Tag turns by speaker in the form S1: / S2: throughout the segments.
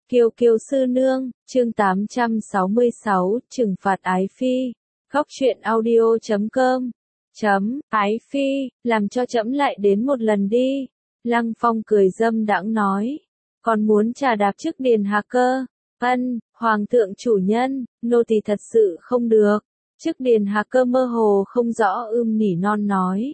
S1: Kiều Kiều sư nương, chương 866, trừng phạt Ái Phi. Góc truyện audio.com. Ái Phi, làm cho trẫm lại đến một lần đi. Lăng Phong cười dâm đãng nói. Còn muốn trà đạp trước Điền Hà Cơ. Hoàng thượng chủ nhân, nô tỳ thật sự không được. Trước Điền Hà Cơ mơ hồ không rõ nỉ non nói.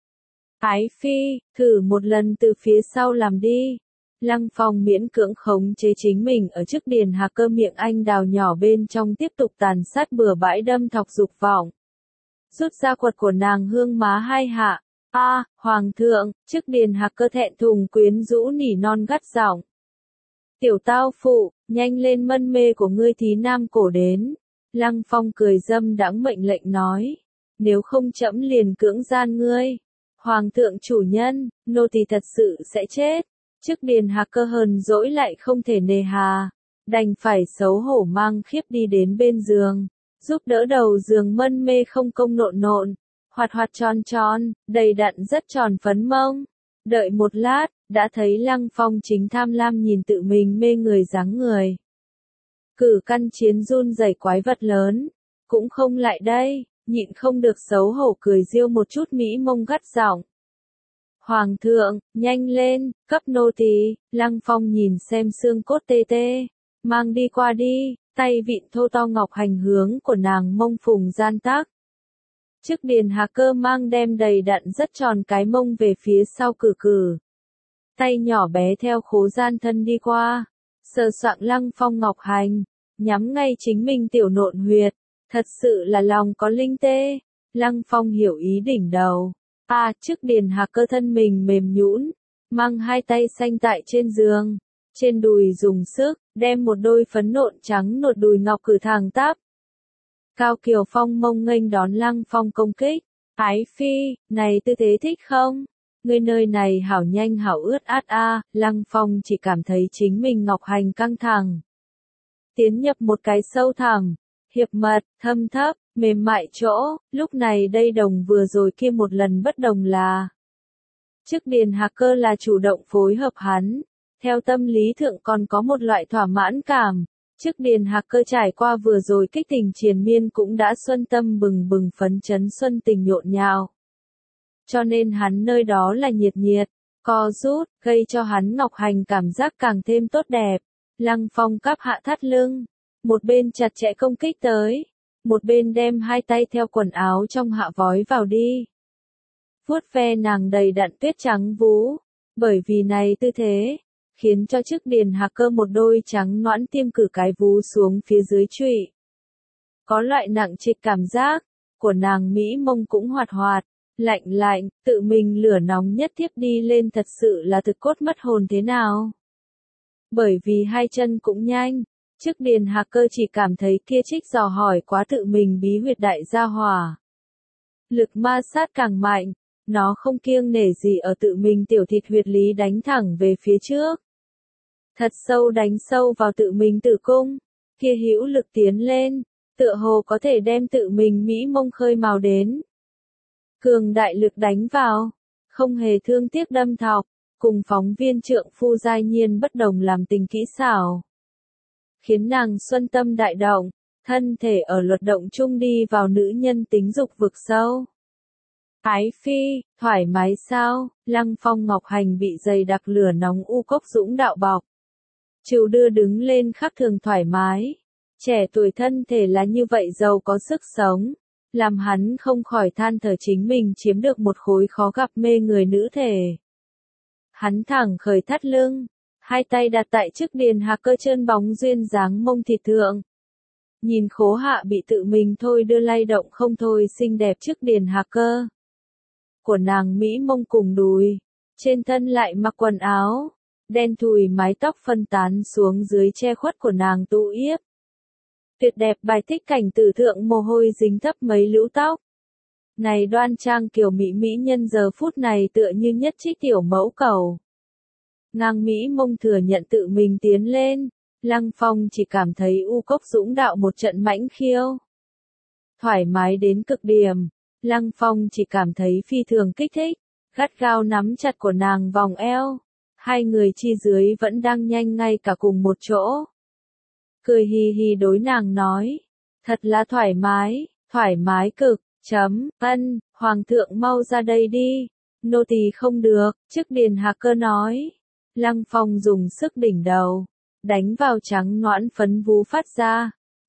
S1: Ái Phi, thử một lần từ phía sau làm đi. Lăng Phong miễn cưỡng khống chế chính mình ở trước Điền Hà Cơ miệng anh đào nhỏ bên trong tiếp tục tàn sát bừa bãi đâm thọc dục vọng. Rút ra quật của nàng hương má hai hạ. Hoàng thượng, trước Điền Hà Cơ thẹn thùng quyến rũ nỉ non gắt giọng. Tiểu tao phụ, nhanh lên mân mê của ngươi thí nam cổ đến. Lăng Phong cười dâm đãng mệnh lệnh nói. Nếu không trẫm liền cưỡng gian ngươi. Hoàng thượng chủ nhân, nô tỳ thật sự sẽ chết. Trước Điền Hà Cơ hờn dỗi lại không thể nề hà, đành phải xấu hổ mang khiếp đi đến bên giường, giúp đỡ đầu giường mân mê không công nộn nộn, hoạt hoạt tròn tròn, đầy đặn rất tròn phấn mông. Đợi một lát, đã thấy Lăng Phong chính tham lam nhìn tự mình mê người dáng người. Cử căn chiến run rẩy quái vật lớn, cũng không lại đây, nhịn không được xấu hổ cười riêu một chút mỹ mông gắt giọng. Hoàng thượng, nhanh lên, cấp nô tỳ. Lăng Phong nhìn xem xương cốt tê tê, mang đi qua đi, tay vịn thô to ngọc hành hướng của nàng mông phùng gian tác. Trước Điền Hà Cơ mang đem đầy đặn rất tròn cái mông về phía sau cử. Tay nhỏ bé theo khố gian thân đi qua, sờ soạng Lăng Phong ngọc hành, nhắm ngay chính mình tiểu nộn huyệt, thật sự là lòng có linh tê. Lăng Phong hiểu ý đỉnh đầu. Trước Điền Hà Cơ thân mình mềm nhũn, mang hai tay xanh tại trên giường, trên đùi dùng sức, đem một đôi phấn nộn trắng nột đùi ngọc cử thẳng tắp. Cao Kiều Phong mông nghênh đón Lăng Phong công kích. Ái Phi, này tư thế thích không? Người nơi này hảo nhanh hảo ướt át Lăng Phong chỉ cảm thấy chính mình ngọc hành căng thẳng. Tiến nhập một cái sâu thẳm, hiệp mật, thâm thấp, mềm mại chỗ, lúc này đây đồng vừa rồi kia một lần bất đồng là. Trước Điền Hà Cơ là chủ động phối hợp hắn, theo tâm lý thượng còn có một loại thỏa mãn cảm. Trước Điền Hà Cơ trải qua vừa rồi kích tình triền miên cũng đã xuân tâm bừng bừng phấn chấn xuân tình nhộn nhạo. Cho nên hắn nơi đó là nhiệt nhiệt, co rút, gây cho hắn ngọc hành cảm giác càng thêm tốt đẹp. Lăng Phong cắp hạ thắt lưng, một bên chặt chẽ công kích tới, một bên đem hai tay theo quần áo trong hạ vói vào đi. Vuốt ve nàng đầy đặn tuyết trắng vú, bởi vì này tư thế, khiến cho trước Điền Hà Cơ một đôi trắng nõn tiêm cử cái vú xuống phía dưới trụy. Có loại nặng trịch cảm giác, của nàng mỹ mông cũng hoạt hoạt, lạnh lạnh, tự mình lửa nóng nhất tiếp đi lên thật sự là thực cốt mất hồn thế nào. Bởi vì hai chân cũng nhanh. Trước Điền Hà Cơ chỉ cảm thấy kia trích dò hỏi quá tự mình bí huyệt đại gia hỏa. Lực ma sát càng mạnh, nó không kiêng nể gì ở tự mình tiểu thịt huyệt lý đánh thẳng về phía trước. Thật sâu đánh sâu vào tự mình tử cung, kia hữu lực tiến lên, tựa hồ có thể đem tự mình mỹ mông khơi mào đến. Cường đại lực đánh vào, không hề thương tiếc đâm thọc, cùng phóng viên trượng phu giai nhiên bất đồng làm tình kỹ xảo. Khiến nàng xuân tâm đại động, thân thể ở luật động chung đi vào nữ nhân tính dục vực sâu. Ái Phi, thoải mái sao? Lăng Phong ngọc hành bị dày đặc lửa nóng u cốc dũng đạo bọc. Chịu đưa đứng lên khác thường thoải mái. Trẻ tuổi thân thể là như vậy giàu có sức sống, làm hắn không khỏi than thở chính mình chiếm được một khối khó gặp mê người nữ thể. Hắn thẳng khởi thắt lưng, hai tay đặt tại trước Điền Hà Cơ trơn bóng duyên dáng mông thịt thượng. Nhìn khố hạ bị tự mình thôi đưa lay động không thôi xinh đẹp trước Điền Hà Cơ. Của nàng mỹ mông cùng đùi, trên thân lại mặc quần áo, đen thùi mái tóc phân tán xuống dưới che khuất của nàng tụ yếp. Tuyệt đẹp bài thích cảnh tử thượng mồ hôi dính thấp mấy lũ tóc. Này đoan trang kiều mỹ mỹ nhân giờ phút này tựa như nhất trích tiểu mẫu cầu. Ngang mỹ mông thừa nhận tự mình tiến lên, Lăng Phong chỉ cảm thấy u cốc dũng đạo một trận mãnh khiêu. Thoải mái đến cực điểm, Lăng Phong chỉ cảm thấy phi thường kích thích, gắt gao nắm chặt của nàng vòng eo. hai người chi dưới vẫn đang nhanh ngay cả cùng một chỗ. Cười hì hì đối nàng nói, thật là thoải mái cực, ân, hoàng thượng mau ra đây đi, nô tỳ không được, chức Điền Hạc Cơ nói. Lăng Phong dùng sức đỉnh đầu, đánh vào trắng nõn phấn vú phát ra,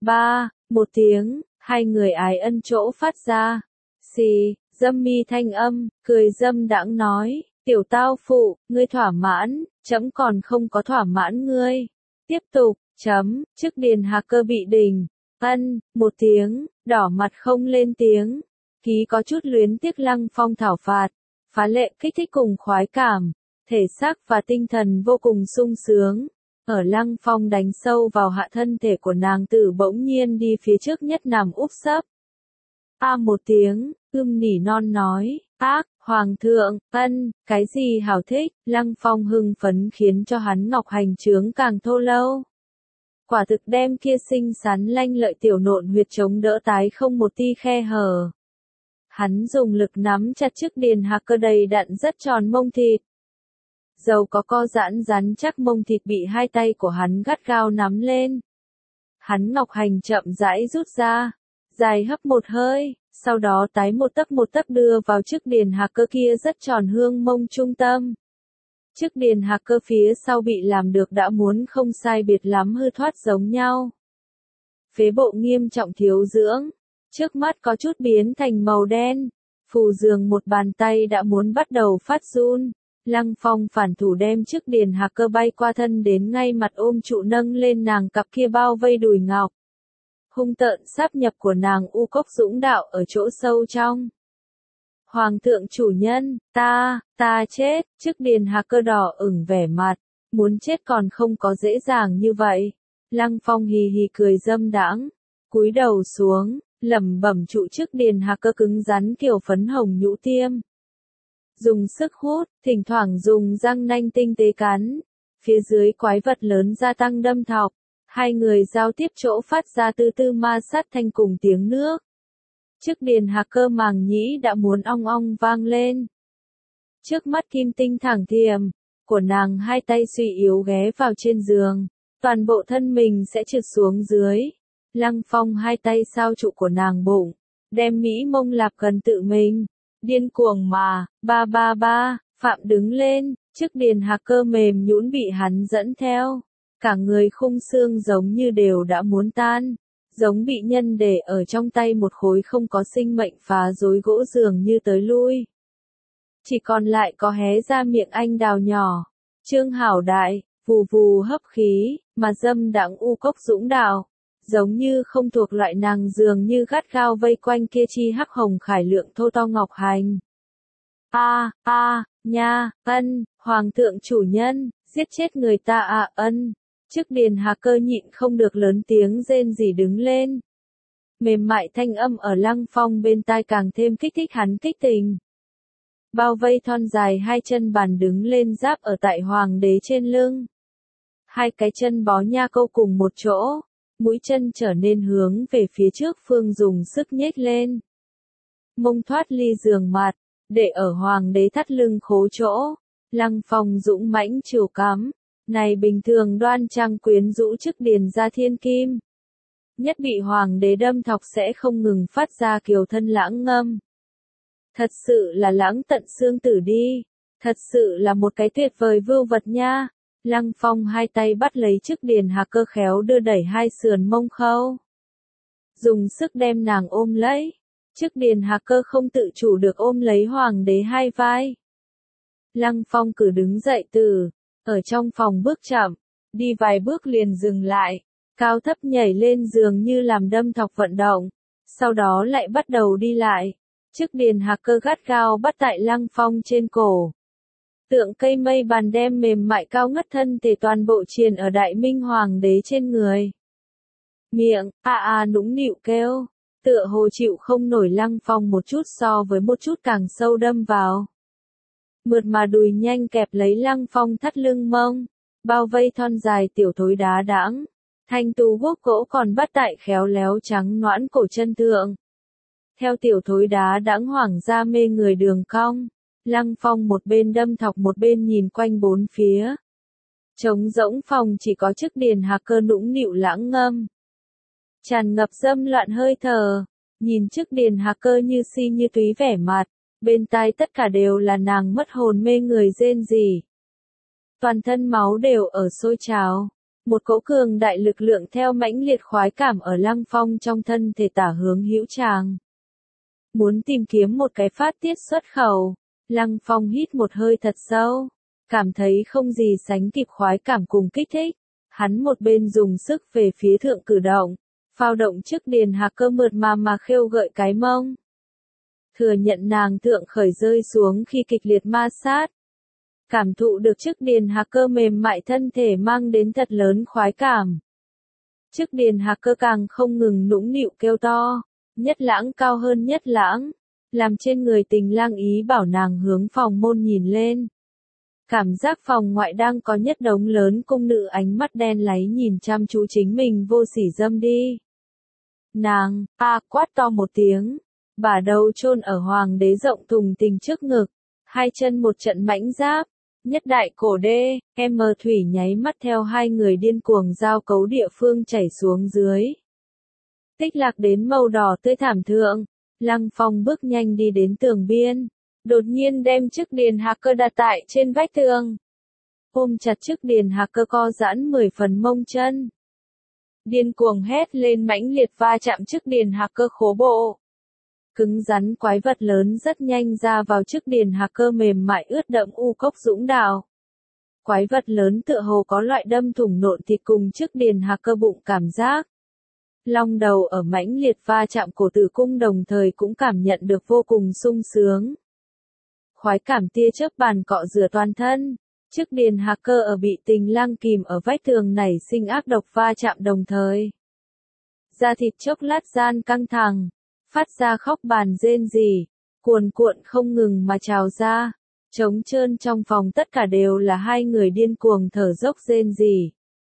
S1: một tiếng, hai người ái ân chỗ phát ra, xì, dâm mi thanh âm, cười dâm đãng nói, tiểu tao phụ, ngươi thỏa mãn, trẫm còn không có thỏa mãn ngươi. Tiếp tục, chức Điền Hạc Cơ bị đình, ân, một tiếng, đỏ mặt không lên tiếng, ký có chút luyến tiếc Lăng Phong thảo phạt, phá lệ kích thích cùng khoái cảm, thể xác và tinh thần vô cùng sung sướng. Ở Lăng Phong đánh sâu vào hạ thân thể của nàng tử bỗng nhiên đi phía trước nhất nằm úp sấp. Một tiếng, nỉ non nói, hoàng thượng, ân, cái gì hảo thích, Lăng Phong hưng phấn khiến cho hắn ngọc hành trướng càng thô lâu. Quả thực đem kia xinh xắn lanh lợi tiểu nộn huyệt chống đỡ tái không một ti khe hở. Hắn dùng lực nắm chặt chức Điền Hạc Cơ đầy đặn rất tròn mông thịt. Dầu có co giãn rắn chắc mông thịt bị hai tay của hắn gắt gao nắm lên. Hắn ngọc hành chậm rãi rút ra, dài hấp một hơi, sau đó tái một tấc đưa vào chức Điền Hạc Cơ kia rất tròn hương mông trung tâm. Chức Điền Hạc Cơ phía sau bị làm được đã muốn không sai biệt lắm hư thoát giống nhau. Phế bộ nghiêm trọng thiếu dưỡng, trước mắt có chút biến thành màu đen, phù giường một bàn tay đã muốn bắt đầu phát run. Lăng Phong phản thủ đem chức Điền Hạc Cơ bay qua thân đến ngay mặt ôm trụ nâng lên nàng cặp kia bao vây đùi ngọc. Hung tợn sáp nhập của nàng u cốc dũng đạo ở chỗ sâu trong. Hoàng thượng chủ nhân, ta chết, chức Điền Hạc Cơ đỏ ửng vẻ mặt, muốn chết còn không có dễ dàng như vậy. Lăng Phong hì hì cười dâm đãng, cúi đầu xuống, lẩm bẩm trụ chức Điền Hạc Cơ cứng rắn kiểu phấn hồng nhũ tiêm. Dùng sức hút, thỉnh thoảng dùng răng nanh tinh tế cắn. Phía dưới quái vật lớn gia tăng đâm thọc. Hai người giao tiếp chỗ phát ra từ từ ma sát thanh cùng tiếng nước. Chức Điền Hạc Cơ màng nhĩ đã muốn ong ong vang lên. Trước mắt kim tinh thẳng thiềm, của nàng hai tay suy yếu ghé vào trên giường. Toàn bộ thân mình sẽ trượt xuống dưới. Lăng Phong hai tay sao trụ của nàng bụng, đem mỹ mông lạp gần tự mình. Điên cuồng mà, Phạm đứng lên, chức Điền Hạc Cơ mềm nhũn bị hắn dẫn theo. Cả người khung xương giống như đều đã muốn tan, giống bị nhân để ở trong tay một khối không có sinh mệnh phá rối gỗ giường như tới lui. Chỉ còn lại có hé ra miệng anh đào nhỏ, Trương Hảo Đại, vù vù hấp khí, mà dâm đãng u cốc dũng đạo. Giống như không thuộc loại nàng dường như gắt gao vây quanh kia chi hắc hồng khải lượng thô to ngọc hành. Nha, ân, hoàng thượng chủ nhân, giết chết người ta ân. Chức Điền Hạc Cơ nhịn không được lớn tiếng rên rỉ đứng lên. Mềm mại thanh âm ở Lăng Phong bên tai càng thêm kích thích hắn kích tình. Bao vây thon dài hai chân bàn đứng lên giáp ở tại hoàng đế trên lưng. Hai cái chân bó nha câu cùng một chỗ. Mũi chân trở nên hướng về phía trước phương dùng sức nhếch lên. Mông thoát ly giường mặt, để ở hoàng đế thắt lưng khố chỗ. Lăng Phong dũng mãnh chiều cắm, này bình thường đoan trang quyến rũ chức Điền ra thiên kim. Nhất bị hoàng đế đâm thọc sẽ không ngừng phát ra kiều thân lãng ngâm. Thật sự là lãng tận xương tử đi, thật sự là một cái tuyệt vời vưu vật nha. Lăng Phong hai tay bắt lấy chức Điền Hạc Cơ khéo đưa đẩy hai sườn mông khâu. Dùng sức đem nàng ôm lấy. Chức Điền Hạc Cơ không tự chủ được ôm lấy hoàng đế hai vai. Lăng Phong cử đứng dậy ở trong phòng bước chậm, đi vài bước liền dừng lại, cao thấp nhảy lên giường như làm đâm thọc vận động, sau đó lại bắt đầu đi lại. Chức Điền Hạc Cơ gắt gao bắt tại Lăng Phong trên cổ. Tượng cây mây bàn đem mềm mại cao ngất thân thể toàn bộ triền ở Đại Minh Hoàng đế trên người. Miệng, nũng nịu kêu, tựa hồ chịu không nổi Lăng Phong một chút so với một chút càng sâu đâm vào. Mượt mà đùi nhanh kẹp lấy Lăng Phong thắt lưng mông, bao vây thon dài tiểu thối đá đãng, thanh tú guốc gỗ còn bắt tại khéo léo trắng nõn cổ chân thượng. Theo tiểu thối đá đãng hoảng ra mê người đường cong. Lăng Phong một bên đâm thọc một bên nhìn quanh bốn phía. Trống rỗng phòng chỉ có Chức Điền Hạc Cơ nũng nịu lãng ngâm. Tràn ngập dâm loạn hơi thở, nhìn Chức Điền Hạc Cơ như si như túy vẻ mặt, bên tai tất cả đều là nàng mất hồn mê người rên rỉ. Toàn thân máu đều ở sôi trào, một cỗ cường đại lực lượng theo mãnh liệt khoái cảm ở Lăng Phong trong thân thể tả hướng hữu tràng. Muốn tìm kiếm một cái phát tiết xuất khẩu, Lăng Phong hít một hơi thật sâu, cảm thấy không gì sánh kịp khoái cảm cùng kích thích. Hắn một bên dùng sức về phía thượng cử động, phao động Chức Điền Hạc Cơ mượt mà khêu gợi cái mông. Thừa nhận nàng thượng khởi rơi xuống khi kịch liệt ma sát. Cảm thụ được Chức Điền Hạc Cơ mềm mại thân thể mang đến thật lớn khoái cảm. Chức Điền Hạc Cơ càng không ngừng nũng nịu kêu to, nhất lãng cao hơn nhất lãng, làm trên người Tình Lang ý bảo nàng hướng phòng môn nhìn lên. Cảm giác phòng ngoại đang có nhất đống lớn cung nữ ánh mắt đen láy nhìn chăm chú chính mình vô sỉ dâm đi. Nàng, quát to một tiếng, bả đầu chôn ở hoàng đế rộng thùng tình trước ngực, hai chân một trận mãnh giáp, nhất đại cổ đê, thủy nháy mắt theo hai người điên cuồng giao cấu địa phương chảy xuống dưới. Tích lạc đến màu đỏ tươi thảm thượng, Lăng Phong bước nhanh đi đến tường biên, đột nhiên đem Chức Điền Hạc Cơ đặt tại trên vách tường. Ôm chặt Chức Điền Hạc Cơ co giãn 10 phần mông chân. Điên cuồng hét lên mãnh liệt va chạm Chức Điền Hạc Cơ khố bộ. Cứng rắn quái vật lớn rất nhanh ra vào Chức Điền Hạc Cơ mềm mại ướt đẫm u cốc dũng đạo. Quái vật lớn tựa hồ có loại đâm thủng nộn thịt cùng Chức Điền Hạc Cơ bụng cảm giác. Long đầu ở mãnh liệt va chạm cổ tử cung đồng thời cũng cảm nhận được vô cùng sung sướng. Khoái cảm tia chớp bàn cọ rửa toàn thân, Chức Điền Hạc Cơ ở bị Tình Lang kìm ở vách tường nảy sinh ác độc va chạm đồng thời. Da thịt chốc lát gian căng thẳng, phát ra khóc bàn rên rỉ, cuồn cuộn không ngừng mà trào ra, trống trơn trong phòng tất cả đều là hai người điên cuồng thở dốc rên rỉ.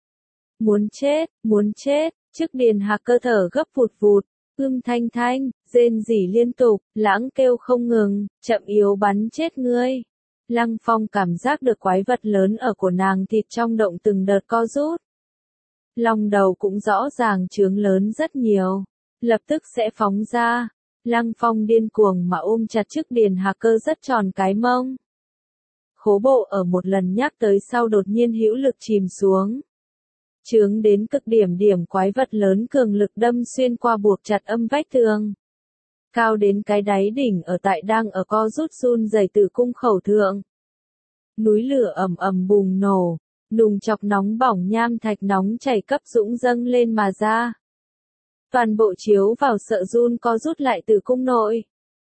S1: Muốn chết, Chức Điền Hạc Cơ thở gấp vụt vụt, thanh thanh, rên rỉ liên tục, lãng kêu không ngừng, chậm yếu bắn chết ngươi. Lăng Phong cảm giác được quái vật lớn ở của nàng thịt trong động từng đợt co rút. Lòng đầu cũng rõ ràng trướng lớn rất nhiều, lập tức sẽ phóng ra. Lăng Phong điên cuồng mà ôm chặt Chức Điền Hạc Cơ rất tròn cái mông. Khố bộ ở một lần nhắc tới sau đột nhiên hữu lực chìm xuống. Trướng đến cực điểm quái vật lớn cường lực đâm xuyên qua buộc chặt âm vách tường. Cao đến cái đáy đỉnh ở tại đang ở co rút run rẩy tử cung khẩu thượng. Núi lửa ầm ầm bùng nổ, nùng chọc nóng bỏng nham thạch nóng chảy cấp dũng dâng lên mà ra. Toàn bộ chiếu vào sợ run co rút lại tử cung nội.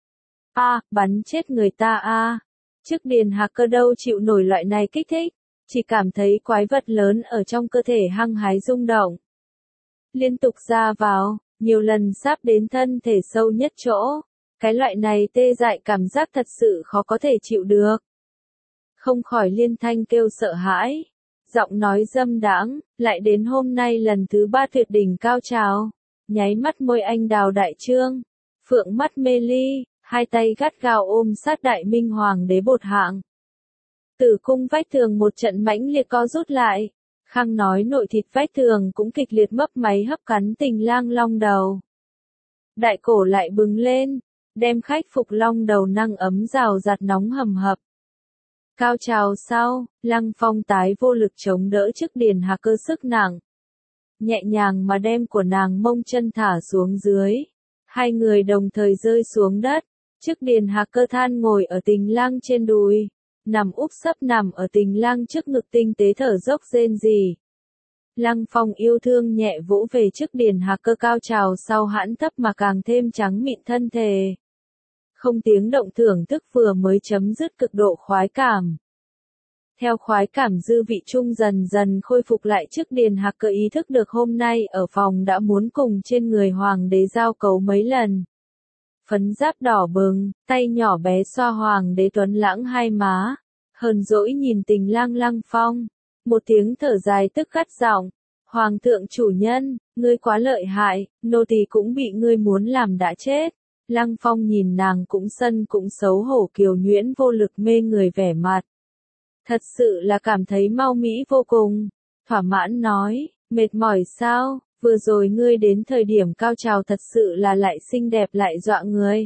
S1: Bắn chết người ta Chức Điền Hạc Cơ đâu chịu nổi loại này kích thích, chỉ cảm thấy quái vật lớn ở trong cơ thể hăng hái rung động. Liên tục ra vào, nhiều lần sắp đến thân thể sâu nhất chỗ, cái loại này tê dại cảm giác thật sự khó có thể chịu được. Không khỏi liên thanh kêu sợ hãi, giọng nói dâm đãng, lại đến hôm nay lần thứ 3 tuyệt đỉnh cao trào, nháy mắt môi anh đào đại trương, phượng mắt mê ly, hai tay gắt gao ôm sát Đại Minh Hoàng đế bột hạng. Tử cung vách tường một trận mãnh liệt co rút lại, khăng nói nội thịt vách tường cũng kịch liệt mấp máy hấp cắn Tình Lang long đầu. Đại cổ lại bừng lên, đem khách phục long đầu năng ấm rào rạt nóng hầm hập. Cao trào sau, Lăng Phong tái vô lực chống đỡ Chức Điền Hạc Cơ sức nặng. Nhẹ nhàng mà đem của nàng mông chân thả xuống dưới. Hai người đồng thời rơi xuống đất. Chức Điền Hạc Cơ than ngồi ở Tình Lang trên đùi. Nằm úp sấp nằm ở Tình Lang trước ngực tinh tế thở dốc rên rỉ. Lăng Phong yêu thương nhẹ vỗ về Chức Điền Hạc Cơ cao trào sau hãn thấp mà càng thêm trắng mịn thân thể. Không tiếng động thưởng thức vừa mới chấm dứt cực độ khoái cảm. Theo khoái cảm dư vị chung dần dần khôi phục lại Chức Điền Hạc Cơ ý thức được hôm nay ở phòng đã muốn cùng trên người hoàng đế giao cấu mấy lần. Phấn giáp đỏ bừng, tay nhỏ bé xoa hoàng đế tuấn lãng hai má, hờn dỗi nhìn Tình Lang Lăng Phong, một tiếng thở dài tức gắt giọng, Hoàng thượng chủ nhân, ngươi quá lợi hại, nô tỳ cũng bị ngươi muốn làm đã chết. Lăng Phong nhìn nàng cũng sân cũng xấu hổ kiều nhuyễn vô lực mê người vẻ mặt. Thật sự là cảm thấy mau mỹ vô cùng. Thỏa mãn nói, mệt mỏi sao, vừa rồi ngươi đến thời điểm cao trào thật sự là lại xinh đẹp lại dọa người.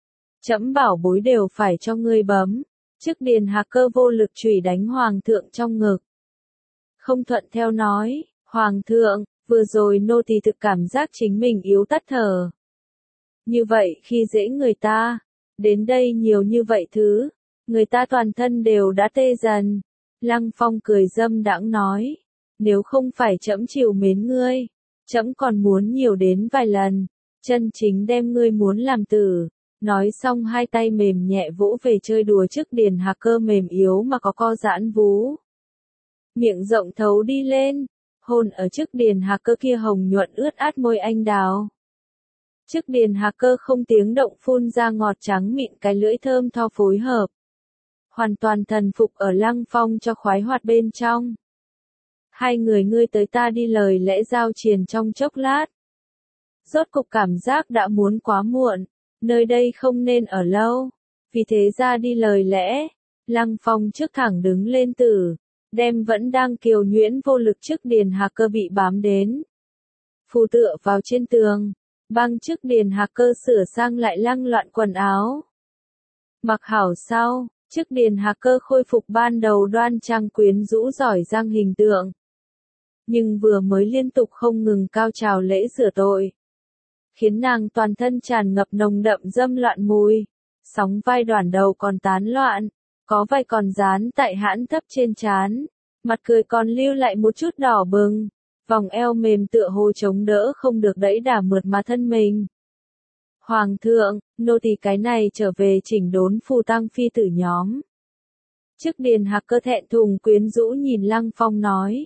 S1: Trẫm bảo bối đều phải cho ngươi bấm. Trước Điền Hạc Cơ vô lực chùy đánh Hoàng thượng trong ngực. Không thuận theo nói, Hoàng thượng, vừa rồi nô tỳ thực cảm giác chính mình yếu tắt thở. Như vậy khi dễ người ta, đến đây nhiều như vậy thứ, người ta toàn thân đều đã tê dần. Lăng Phong cười dâm đãng nói, nếu không phải trẫm chiều mến ngươi, trẫm còn muốn nhiều đến vài lần, chân chính đem ngươi muốn làm tử. Nói xong hai tay mềm nhẹ vỗ về chơi đùa trước Điền Hạc Cơ mềm yếu mà có co giãn vú. Miệng rộng thấu đi lên, hôn ở trước Điền Hạc Cơ kia hồng nhuận ướt át môi anh đào. Trước Điền Hạc Cơ không tiếng động phun ra ngọt trắng mịn cái lưỡi thơm tho phối hợp. Hoàn toàn thần phục ở Lăng Phong cho khoái hoạt bên trong. Hai người ngươi tới ta đi lời lẽ giao triền trong chốc lát. Rốt cục cảm giác đã muốn quá muộn, nơi đây không nên ở lâu. Vì thế ra đi lời lẽ, Lăng Phong trước thẳng đứng lên tử, đem vẫn đang kiều nhuyễn vô lực trước Điền Hạc Cơ bị bám đến. Phù tựa vào trên tường, băng trước Điền Hạc Cơ sửa sang lại lăng loạn quần áo. Mặc hảo sau, trước Điền Hạc Cơ khôi phục ban đầu đoan trang quyến rũ giỏi giang hình tượng. Nhưng vừa mới liên tục không ngừng cao trào lễ rửa tội, khiến nàng toàn thân tràn ngập nồng đậm dâm loạn mùi, sóng vai đoản đầu còn tán loạn, có vài còn dán tại hãn thấp trên trán, mặt cười còn lưu lại một chút đỏ bừng, vòng eo mềm tựa hồ chống đỡ không được đẫy đà mượt mà thân mình. Hoàng thượng, nô tỳ cái này trở về chỉnh đốn phù tang phi tử nhóm. Trước Điền Hạc Cơ thẹn thùng quyến rũ nhìn Lăng Phong nói.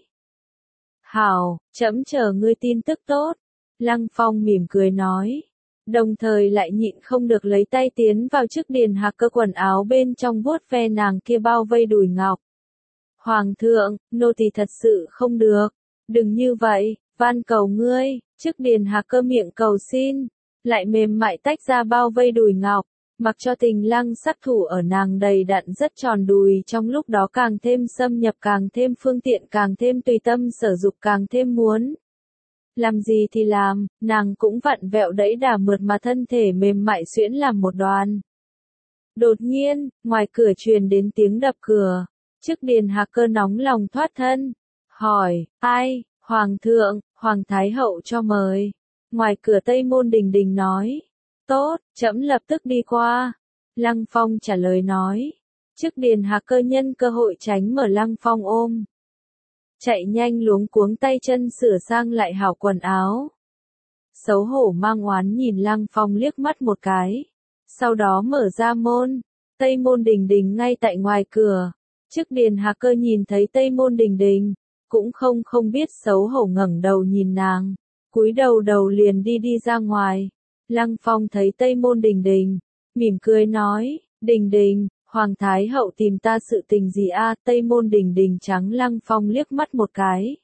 S1: Hảo, trẫm chờ ngươi tin tức tốt. Lăng Phong mỉm cười nói. Đồng thời lại nhịn không được lấy tay tiến vào trước Điền Hạc Cơ quần áo bên trong vuốt ve nàng kia bao vây đùi ngọc. Hoàng thượng, nô tỳ thật sự không được. Đừng như vậy, van cầu ngươi. Trước Điền Hạc Cơ miệng cầu xin, lại mềm mại tách ra bao vây đùi ngọc, mặc cho Tình Lăng sát thủ ở nàng đầy đặn rất tròn đùi trong lúc đó càng thêm xâm nhập càng thêm phương tiện càng thêm tùy tâm sở dục càng thêm muốn. Làm gì thì làm, nàng cũng vặn vẹo đẫy đà mượt mà thân thể mềm mại xuyễn làm một đoàn. Đột nhiên, ngoài cửa truyền đến tiếng đập cửa, trước Điền Hạc Cơ nóng lòng thoát thân, hỏi, ai, Hoàng thượng, Hoàng Thái Hậu cho mời. Ngoài cửa Tây Môn Đình Đình nói, tốt, trẫm lập tức đi qua. Lăng Phong trả lời nói, trước Điền Hạc Cơ nhân cơ hội tránh mở Lăng Phong ôm. Chạy nhanh luống cuống tay chân sửa sang lại hảo quần áo. Xấu hổ mang oán nhìn Lăng Phong liếc mắt một cái. Sau đó mở ra môn, Tây Môn Đình Đình ngay tại ngoài cửa. Trước Điền Hạc Cơ nhìn thấy Tây Môn Đình Đình, cũng không biết xấu hổ ngẩng đầu nhìn nàng, cúi đầu liền đi ra ngoài. Lăng Phong thấy Tây Môn Đình Đình, mỉm cười nói, Đình Đình, Hoàng Thái Hậu tìm ta sự tình gì a? Tây Môn Đình Đình trắng Lăng Phong liếc mắt một cái.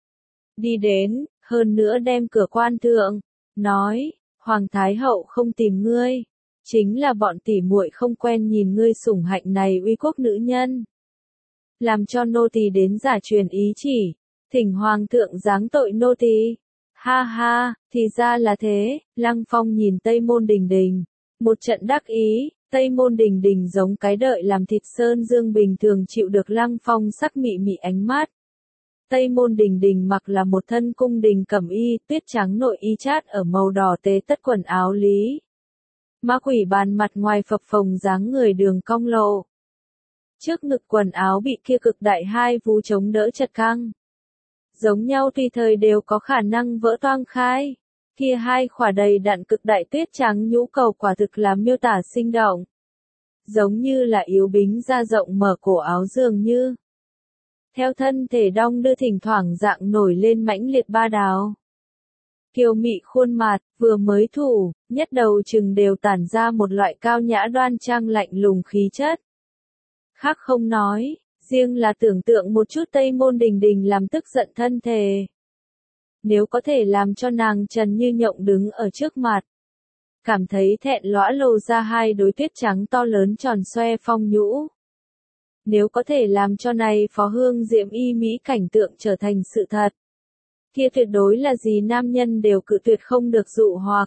S1: Đi đến, hơn nữa đem cửa quan thượng, nói, Hoàng Thái Hậu không tìm ngươi, chính là bọn tỉ muội không quen nhìn ngươi sủng hạnh này uy quốc nữ nhân. Làm cho nô tỳ đến giả truyền ý chỉ, thỉnh Hoàng thượng giáng tội nô tỳ. Ha ha, thì ra là thế, Lăng Phong nhìn Tây Môn Đình Đình, một trận đắc ý, Tây Môn Đình Đình giống cái đợi làm thịt sơn dương bình thường chịu được Lăng Phong sắc mị mị ánh mắt. Tây Môn Đình Đình mặc là một thân cung đình cẩm y, tuyết trắng nội y chát ở màu đỏ tế tất quần áo lý. Ma quỷ bàn mặt ngoài phập phồng dáng người đường cong lộ. Trước ngực quần áo bị kia cực đại hai vú chống đỡ chật căng. Giống nhau tùy thời đều có khả năng vỡ toang khai. Kia hai khỏa đầy đặn cực đại tuyết trắng nhũ cầu quả thực là miêu tả sinh động. Giống như là yếu bính da rộng mở cổ áo dường như. Theo thân thể đong đưa thỉnh thoảng dạng nổi lên mãnh liệt ba đào. Kiều mị khuôn mặt, vừa mới thủ, nhất đầu chừng đều tản ra một loại cao nhã đoan trang lạnh lùng khí chất. Khác không nói, riêng là tưởng tượng một chút Tây Môn Đình Đình làm tức giận thân thể. Nếu có thể làm cho nàng trần như nhộng đứng ở trước mặt. cảm thấy thẹn lõa lồ ra hai đôi tuyết trắng to lớn tròn xoe phong nhũ. Nếu có thể làm cho này phó hương diễm y mỹ cảnh tượng trở thành sự thật, kia tuyệt đối là gì nam nhân đều cự tuyệt không được dụ hoặc.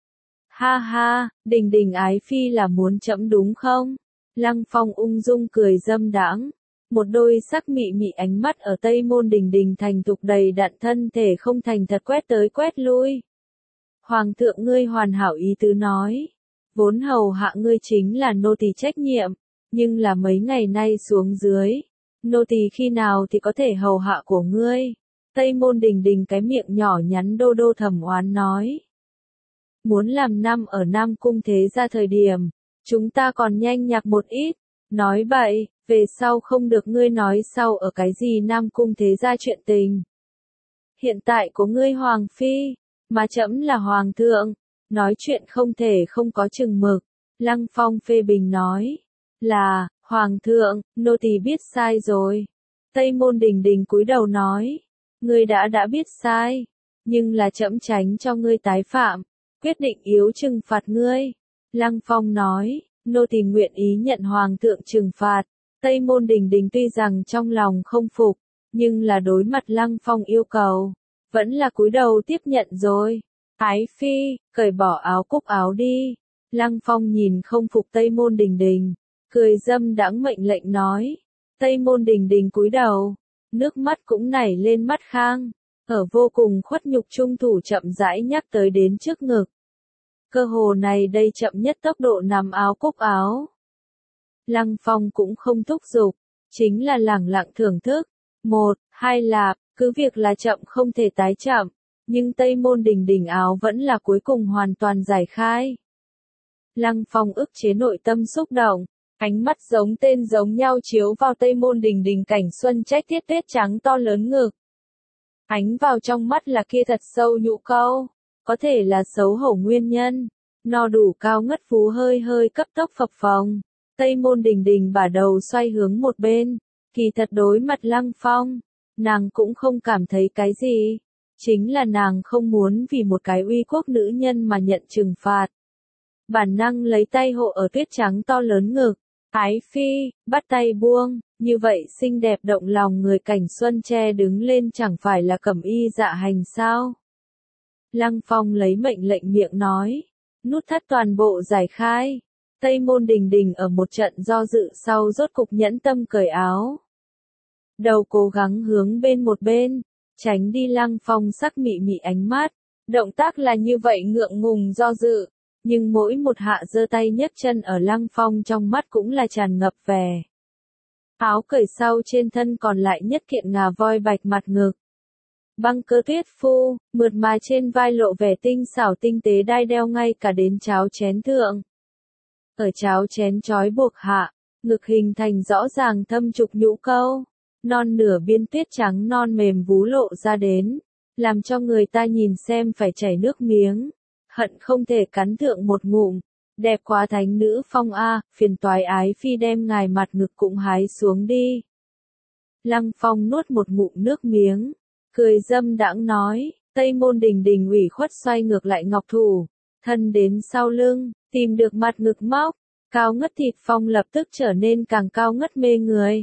S1: Ha ha, Đình Đình ái phi là muốn trẫm đúng không? Lăng Phong ung dung cười dâm đãng, một đôi sắc mị mị ánh mắt ở Tây Môn Đình Đình thành thục đầy đặn thân thể không thành thật quét tới quét lui. Hoàng thượng ngươi hoàn hảo ý tứ nói, vốn hầu hạ ngươi chính là nô tỳ trách nhiệm, nhưng là mấy ngày nay xuống dưới, nô tỳ khi nào thì có thể hầu hạ của ngươi? Tây Môn Đình Đình cái miệng nhỏ nhắn đô đô thầm oán nói. Muốn làm năm ở Nam Cung thế ra thời điểm, chúng ta còn nhanh nhạc một ít, nói bậy, về sau không được ngươi nói sau ở cái gì Nam Cung thế ra chuyện tình. Hiện tại của ngươi Hoàng Phi, mà trẫm là Hoàng thượng, nói chuyện không thể không có chừng mực. Lăng Phong phê bình nói, là, Hoàng thượng, nô tỳ biết sai rồi. Tây Môn Đình Đình cúi đầu nói, ngươi đã biết sai, nhưng là trẫm tránh cho ngươi tái phạm, quyết định yếu trừng phạt ngươi. Lăng Phong nói, nô tỳ nguyện ý nhận Hoàng thượng trừng phạt. Tây Môn Đình Đình tuy rằng trong lòng không phục, nhưng là đối mặt Lăng Phong yêu cầu, vẫn là cúi đầu tiếp nhận rồi. Ái phi, cởi bỏ áo cúc áo đi. Lăng Phong nhìn không phục Tây Môn Đình Đình, cười dâm đãng mệnh lệnh nói. Tây Môn Đình Đình cúi đầu, nước mắt cũng nảy lên mắt khang, ở vô cùng khuất nhục trung thủ chậm rãi nhắc tới đến trước ngực. Cơ hồ này đây chậm nhất tốc độ nằm áo cúc áo. Lăng Phong cũng không thúc giục, chính là lẳng lặng thưởng thức. 1, 2 lạp, cứ việc là chậm không thể tái chậm, nhưng Tây Môn Đình Đình áo vẫn là cuối cùng hoàn toàn giải khai. Lăng Phong ức chế nội tâm xúc động, ánh mắt giống tên giống nhau chiếu vào Tây Môn Đình Đình cảnh xuân trách thiết tuyết trắng to lớn ngực. Ánh vào trong mắt là kia thật sâu nhũ câu, có thể là xấu hổ nguyên nhân, no đủ cao ngất phú hơi hơi cấp tốc phập phồng. Tây Môn Đình Đình bả đầu xoay hướng một bên, kỳ thật đối mặt Lăng Phong, nàng cũng không cảm thấy cái gì, chính là nàng không muốn vì một cái uy quốc nữ nhân mà nhận trừng phạt. Bản năng lấy tay hộ ở tuyết trắng to lớn ngực, ái phi, bắt tay buông, như vậy xinh đẹp động lòng người cảnh xuân che đứng lên chẳng phải là cẩm y dạ hành sao. Lăng Phong lấy mệnh lệnh miệng nói, nút thắt toàn bộ giải khai. Tây Môn Đình Đình ở một trận do dự sau rốt cục nhẫn tâm cởi áo. Đầu cố gắng hướng bên một bên, tránh đi Lăng Phong sắc mị mị ánh mắt. Động tác là như vậy ngượng ngùng do dự, nhưng mỗi một hạ giơ tay nhấc chân ở Lăng Phong trong mắt cũng là tràn ngập vẻ. Áo cởi sau trên thân còn lại nhất kiện ngà voi bạch mặt ngực. Băng cơ tuyết phu, mượt mà trên vai lộ vẻ tinh xảo tinh tế đai đeo ngay cả đến cháo chén thượng. Ở cháo chén trói buộc hạ, ngực hình thành rõ ràng thâm trục nhũ câu, non nửa biên tuyết trắng non mềm vú lộ ra đến, làm cho người ta nhìn xem phải chảy nước miếng, hận không thể cắn thượng một ngụm. Đẹp quá thánh nữ Phong a, phiền toái ái phi đem ngài mặt ngực cũng hái xuống đi. Lăng Phong nuốt một ngụm nước miếng, cười dâm đãng nói. Tây Môn Đình Đình ủy khuất xoay ngược lại ngọc thủ, thân đến sau lưng, tìm được mặt ngực móc, cao ngất thịt phong lập tức trở nên càng cao ngất mê người.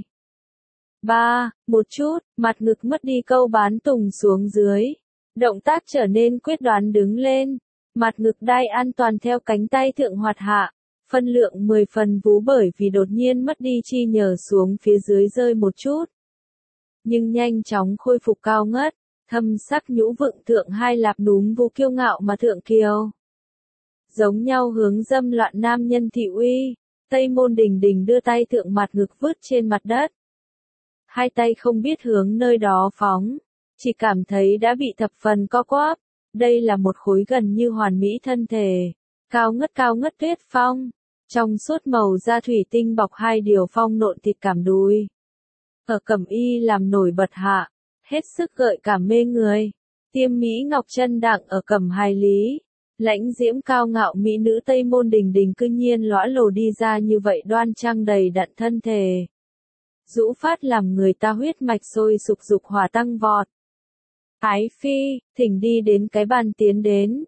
S1: Một chút, mặt ngực mất đi câu bán tùng xuống dưới, động tác trở nên quyết đoán đứng lên, mặt ngực đai an toàn theo cánh tay thượng hoạt hạ, phân lượng 10 phần vú bởi vì đột nhiên mất đi chi nhờ xuống phía dưới rơi một chút. Nhưng nhanh chóng khôi phục cao ngất, thâm sắc nhũ vựng thượng hai lạp núm vú kiêu ngạo mà thượng kiều. Giống nhau hướng dâm loạn nam nhân thị uy, Tây Môn Đình Đình đưa tay thượng mặt ngực vứt trên mặt đất. Hai tay không biết hướng nơi đó phóng, chỉ cảm thấy đã bị thập phần co quắp. Đây là một khối gần như hoàn mỹ thân thể, cao ngất tuyết phong, trong suốt màu da thủy tinh bọc hai điều phong nộn thịt cảm đùi. Ở cẩm y làm nổi bật hạ, hết sức gợi cảm mê người, tiêm mỹ ngọc chân đặng ở cẩm hài lý. Lãnh diễm cao ngạo mỹ nữ Tây Môn Đình Đình cư nhiên lõa lồ đi ra như vậy đoan trang đầy đặn thân thể. Dũ phát làm người ta huyết mạch sôi sục dục hỏa tăng vọt. Ái phi, thỉnh đi đến cái bàn tiến đến.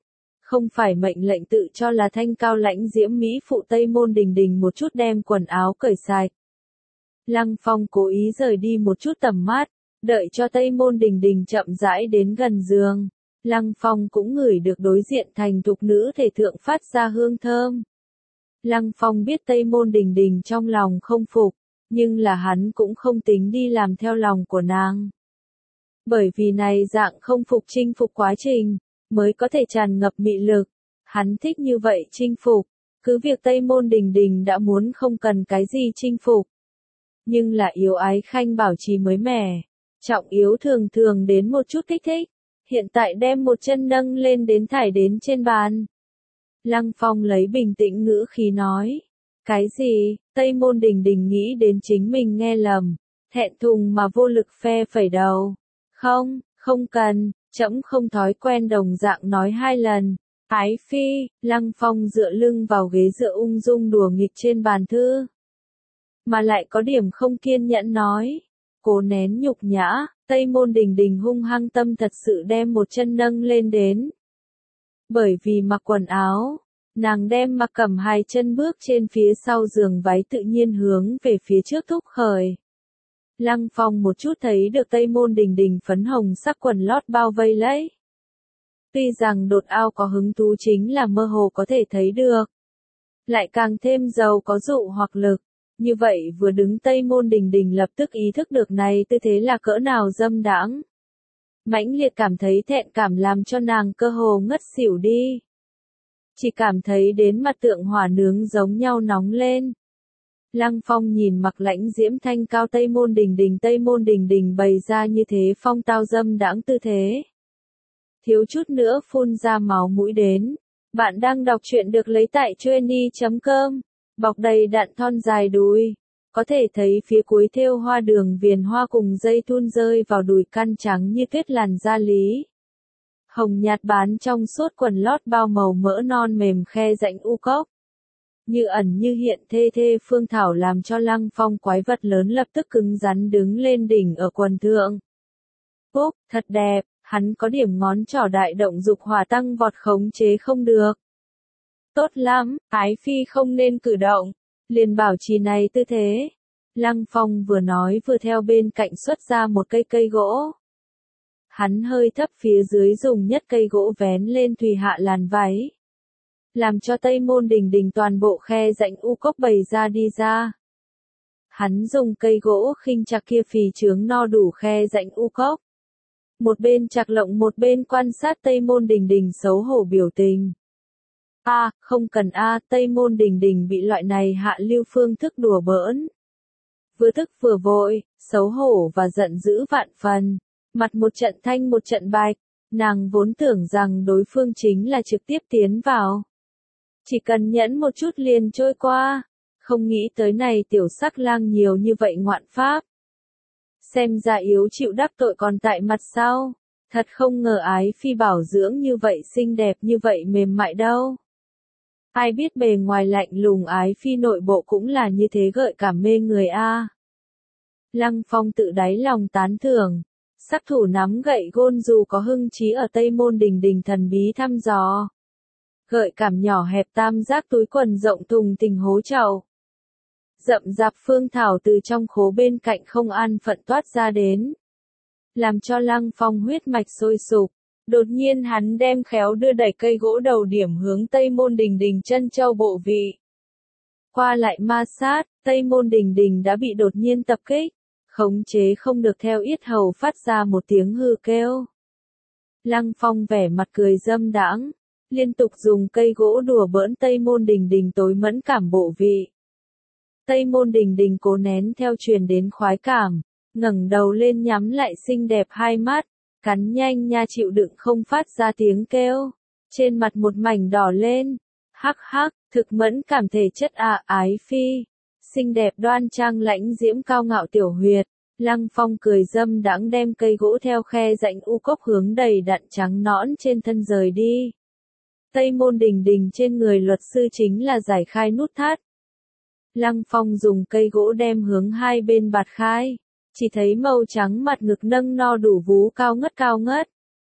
S1: Không phải mệnh lệnh tự cho là thanh cao lãnh diễm mỹ phụ Tây Môn Đình Đình một chút đem quần áo cởi sạch. Lăng Phong cố ý rời đi một chút tầm mắt, đợi cho Tây Môn Đình Đình chậm rãi đến gần giường. Lăng Phong cũng ngửi được đối diện thành thục nữ thể thượng phát ra hương thơm. Lăng Phong biết Tây Môn Đình Đình trong lòng không phục, nhưng là hắn cũng không tính đi làm theo lòng của nàng. Bởi vì này dạng không phục chinh phục quá trình, mới có thể tràn ngập mị lực. Hắn thích như vậy chinh phục, cứ việc Tây Môn Đình Đình đã muốn không cần cái gì chinh phục. Nhưng là yếu ái khanh bảo trì mới mẻ, trọng yếu thường thường đến một chút kích thích. Hiện tại đem một chân nâng lên đến thải đến trên bàn. Lăng Phong lấy bình tĩnh ngữ khí nói. Cái gì? Tây Môn Đình Đình nghĩ đến chính mình nghe lầm. Thẹn thùng mà vô lực phe phẩy đầu. Không, không cần, trẫm không thói quen đồng dạng nói 2 lần. Ái phi, Lăng Phong dựa lưng vào ghế dựa ung dung đùa nghịch trên bàn thư. Mà lại có điểm không kiên nhẫn nói. Cố nén nhục nhã, Tây Môn Đình Đình hung hăng tâm thật sự đem một chân nâng lên đến. Bởi vì mặc quần áo, nàng đem mặc cầm 2 chân bước trên phía sau giường váy tự nhiên hướng về phía trước thúc khởi. Lăng Phong một chút thấy được Tây Môn Đình Đình phấn hồng sắc quần lót bao vây lấy. Tuy rằng đột ao có hứng thú chính là mơ hồ có thể thấy được. Lại càng thêm giàu có dụ hoặc lực. Như vậy vừa đứng Tây Môn Đình Đình lập tức ý thức được này tư thế là cỡ nào dâm đãng. Mãnh liệt cảm thấy thẹn cảm làm cho nàng cơ hồ ngất xỉu đi. Chỉ cảm thấy đến mặt tượng hỏa nướng giống nhau nóng lên. Lăng Phong nhìn mặc lãnh diễm thanh cao Tây Môn Đình Đình bày ra như thế phong tao dâm đãng tư thế. Thiếu chút nữa phun ra máu mũi đến. Bạn đang đọc truyện được lấy tại Chueny.com. Bọc đầy đặn thon dài đùi, có thể thấy phía cuối thêu hoa đường viền hoa cùng dây thun rơi vào đùi căn trắng như tuyết làn da lý. Hồng nhạt bán trong suốt quần lót bao màu mỡ non mềm khe rãnh u cốc. Như ẩn như hiện thê thê phương thảo làm cho Lăng Phong quái vật lớn lập tức cứng rắn đứng lên đỉnh ở quần thượng. Phúc, thật đẹp, hắn có điểm ngón trỏ đại động dục hỏa tăng vọt khống chế không được. Tốt lắm, ái phi không nên cử động, liền bảo trì này tư thế. Lăng Phong vừa nói vừa theo bên cạnh xuất ra một cây gỗ. Hắn hơi thấp phía dưới dùng nhất cây gỗ vén lên thùy hạ làn váy. Làm cho Tây Môn Đình Đình toàn bộ khe rãnh u cốc bày ra đi ra. Hắn dùng cây gỗ khinh chặt kia phì chướng no đủ khe rãnh u cốc. Một bên chặt lộng một bên quan sát Tây Môn Đình Đình xấu hổ biểu tình. Không cần Tây Môn Đình Đình bị loại này hạ lưu phương thức đùa bỡn. Vừa tức vừa vội, xấu hổ và giận dữ vạn phần, mặt một trận thanh một trận bạch, nàng vốn tưởng rằng đối phương chính là trực tiếp tiến vào. Chỉ cần nhẫn một chút liền trôi qua, không nghĩ tới này tiểu sắc lang nhiều như vậy ngoạn pháp. Xem ra yếu chịu đắc tội còn tại mặt sau, thật không ngờ ái phi bảo dưỡng như vậy xinh đẹp như vậy mềm mại đâu. Ai biết bề ngoài lạnh lùng ái phi nội bộ cũng là như thế gợi cảm mê người a. Lăng Phong tự đáy lòng tán thưởng, sắc thủ nắm gậy gôn dù có hưng trí ở Tây Môn Đình Đình thần bí thăm dò. Gợi cảm nhỏ hẹp tam giác túi quần rộng thùng tình hố chậu. Rậm rạp phương thảo từ trong khố bên cạnh không an phận toát ra đến. Làm cho Lăng Phong huyết mạch sôi sục. Đột nhiên hắn đem khéo đưa đẩy cây gỗ đầu điểm hướng Tây Môn Đình Đình chân châu bộ vị. Qua lại ma sát, Tây Môn Đình Đình đã bị đột nhiên tập kích, khống chế không được theo yết hầu phát ra một tiếng hư kêu. Lăng Phong vẻ mặt cười dâm đãng, liên tục dùng cây gỗ đùa bỡn Tây Môn Đình Đình tối mẫn cảm bộ vị. Tây Môn Đình Đình cố nén theo truyền đến khoái cảm, ngẩng đầu lên nhắm lại xinh đẹp hai mắt. Cắn nhanh nha chịu đựng không phát ra tiếng kêu. Trên mặt một mảnh đỏ lên. Hắc hắc, thực mẫn cảm thể chất ái phi. Xinh đẹp đoan trang lãnh diễm cao ngạo tiểu huyệt. Lăng Phong cười dâm đãng đem cây gỗ theo khe rãnh u cốc hướng đầy đặn trắng nõn trên thân rời đi. Tây Môn Đình Đình trên người luật sư chính là giải khai nút thắt. Lăng Phong dùng cây gỗ đem hướng hai bên bạt khai. Chỉ thấy màu trắng mặt ngực nâng no đủ vú cao ngất.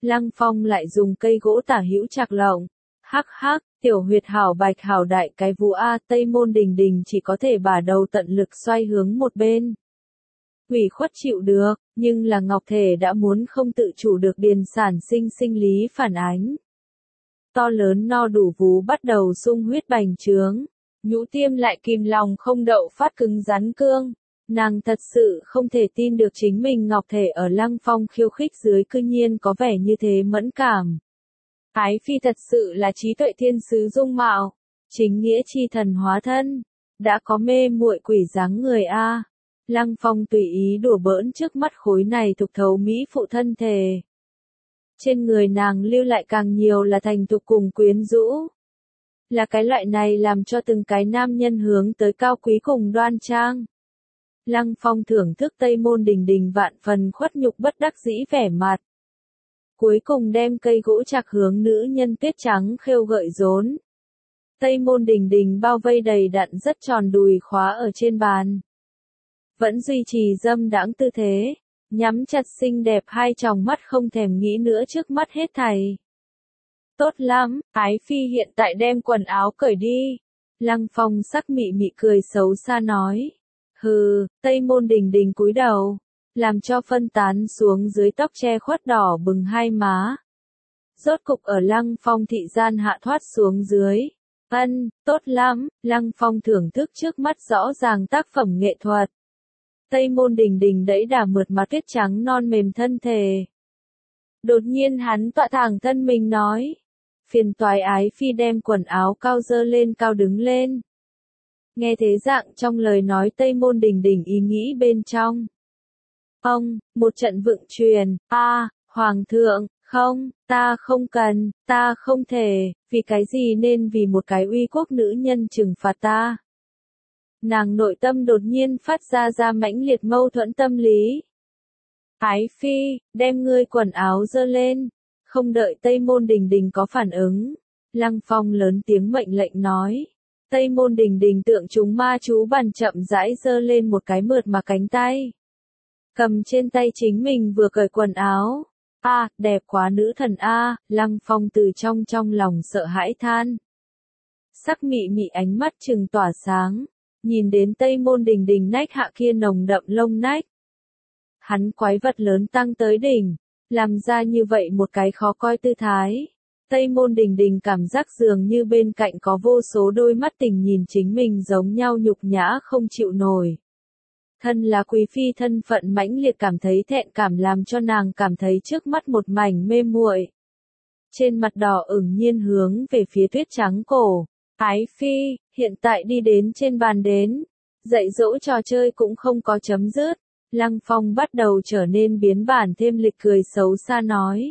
S1: Lăng Phong lại dùng cây gỗ tả hữu chạc lộng. Hắc hắc, tiểu huyệt hảo bạch hảo đại cái vũ A, Tây Môn Đình Đình chỉ có thể bả đầu tận lực xoay hướng một bên. Ủy khuất chịu được, nhưng là ngọc thể đã muốn không tự chủ được điền sản sinh sinh lý phản ánh. To lớn no đủ vú bắt đầu sung huyết bành trướng, nhũ tiêm lại kìm lòng không đậu phát cứng rắn cương. Nàng thật sự không thể tin được chính mình ngọc thể ở Lăng Phong khiêu khích dưới cư nhiên có vẻ như thế mẫn cảm. Ái Phi thật sự là trí tuệ thiên sứ dung mạo, chính nghĩa chi thần hóa thân, đã có mê muội quỷ dáng người a. Lăng Phong tùy ý đùa bỡn trước mắt khối này thục thấu mỹ phụ thân thể. Trên người nàng lưu lại càng nhiều là thành thục cùng quyến rũ. Là cái loại này làm cho từng cái nam nhân hướng tới cao quý cùng đoan trang. Lăng Phong thưởng thức Tây Môn Đình Đình vạn phần khuất nhục bất đắc dĩ vẻ mặt. Cuối cùng đem cây gỗ chạc hướng nữ nhân tuyết trắng khêu gợi rốn. Tây Môn Đình Đình bao vây đầy đặn rất tròn đùi khóa ở trên bàn. Vẫn duy trì dâm đãng tư thế, nhắm chặt xinh đẹp hai tròng mắt không thèm nghĩ nữa trước mắt hết thảy. Tốt lắm, Ái Phi hiện tại đem quần áo cởi đi. Lăng Phong sắc mị mị cười xấu xa nói. Hừ, Tây Môn Đình Đình cúi đầu, làm cho phân tán xuống dưới tóc che khuất đỏ bừng hai má. Rốt cục ở Lăng Phong thị gian hạ thoát xuống dưới. Tốt lắm, Lăng Phong thưởng thức trước mắt rõ ràng tác phẩm nghệ thuật. Tây Môn Đình Đình đẫy đà mượt mà tuyết trắng non mềm thân thể. Đột nhiên hắn tọa thẳng thân mình nói. Phiền toái Ái Phi đem quần áo cao dơ lên cao đứng lên. Nghe thế dạng trong lời nói Tây Môn Đình Đình ý nghĩ bên trong. Một trận vựng truyền, Hoàng thượng, không, ta không cần, ta không thể, vì cái gì nên vì một cái uy quốc nữ nhân trừng phạt ta. Nàng nội tâm đột nhiên phát ra mãnh liệt mâu thuẫn tâm lý. Ái Phi, đem ngươi quần áo dơ lên, không đợi Tây Môn Đình Đình có phản ứng. Lăng Phong lớn tiếng mệnh lệnh nói. Tây Môn Đình Đình tượng chúng ma chú bàn chậm rãi dơ lên một cái mượt mà cánh tay. Cầm trên tay chính mình vừa cởi quần áo. Đẹp quá nữ thần a, Lăng Phong từ trong lòng sợ hãi than. Sắc mị mị ánh mắt trừng tỏa sáng, nhìn đến Tây Môn Đình Đình nách hạ kia nồng đậm lông nách. Hắn quái vật lớn tăng tới đỉnh, làm ra như vậy một cái khó coi tư thái. Tây Môn Đình Đình cảm giác dường như bên cạnh có vô số đôi mắt tình nhìn chính mình giống nhau nhục nhã không chịu nổi. Thân là quý phi thân phận mãnh liệt cảm thấy thẹn cảm làm cho nàng cảm thấy trước mắt một mảnh mê muội. Trên mặt đỏ ửng nhiên hướng về phía tuyết trắng cổ. Ái Phi, hiện tại đi đến trên bàn đến. Dạy dỗ trò chơi cũng không có chấm dứt. Lăng Phong bắt đầu trở nên biến bản thêm lịch cười xấu xa nói.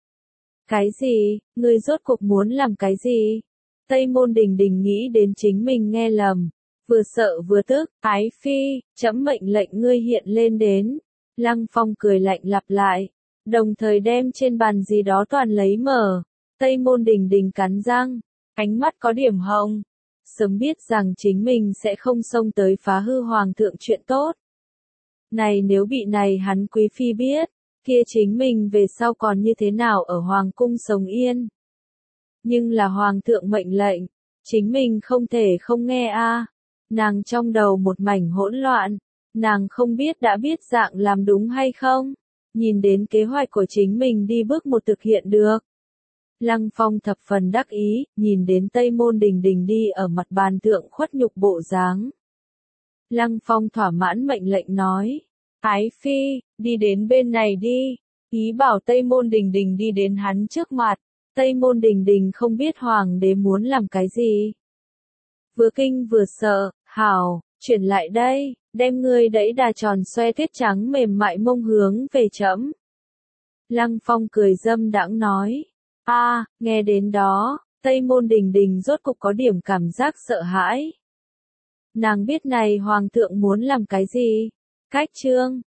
S1: Cái gì, ngươi rốt cuộc muốn làm cái gì? Tây Môn Đình Đình nghĩ đến chính mình nghe lầm. Vừa sợ vừa tức, Ái Phi, trẫm mệnh lệnh ngươi hiện lên đến. Lăng Phong cười lạnh lặp lại, đồng thời đem trên bàn gì đó toàn lấy mở. Tây Môn Đình Đình cắn răng, ánh mắt có điểm hồng. Sớm biết rằng chính mình sẽ không xông tới phá hư hoàng thượng chuyện tốt. Này nếu bị này hắn quý phi biết, kia chính mình về sau còn như thế nào ở hoàng cung sống yên. Nhưng là hoàng thượng mệnh lệnh, chính mình không thể không nghe a. Nàng trong đầu một mảnh hỗn loạn, nàng không biết đã biết dạng làm đúng hay không, nhìn đến kế hoạch của chính mình đi bước một thực hiện được. Lăng Phong thập phần đắc ý, nhìn đến Tây Môn Đình Đình đi ở mặt bàn thượng khuất nhục bộ dáng. Lăng Phong thỏa mãn mệnh lệnh nói, Ái Phi, đi đến bên này đi, ý bảo Tây Môn Đình Đình đi đến hắn trước mặt. Tây Môn Đình Đình không biết hoàng đế muốn làm cái gì. Vừa kinh vừa sợ, hảo, chuyển lại đây, đem ngươi đẫy đà tròn xoe tuyết trắng mềm mại mông hướng về trẫm. Lăng Phong cười dâm đãng nói, nghe đến đó, Tây Môn Đình Đình rốt cục có điểm cảm giác sợ hãi. Nàng biết này hoàng thượng muốn làm cái gì? Cách chương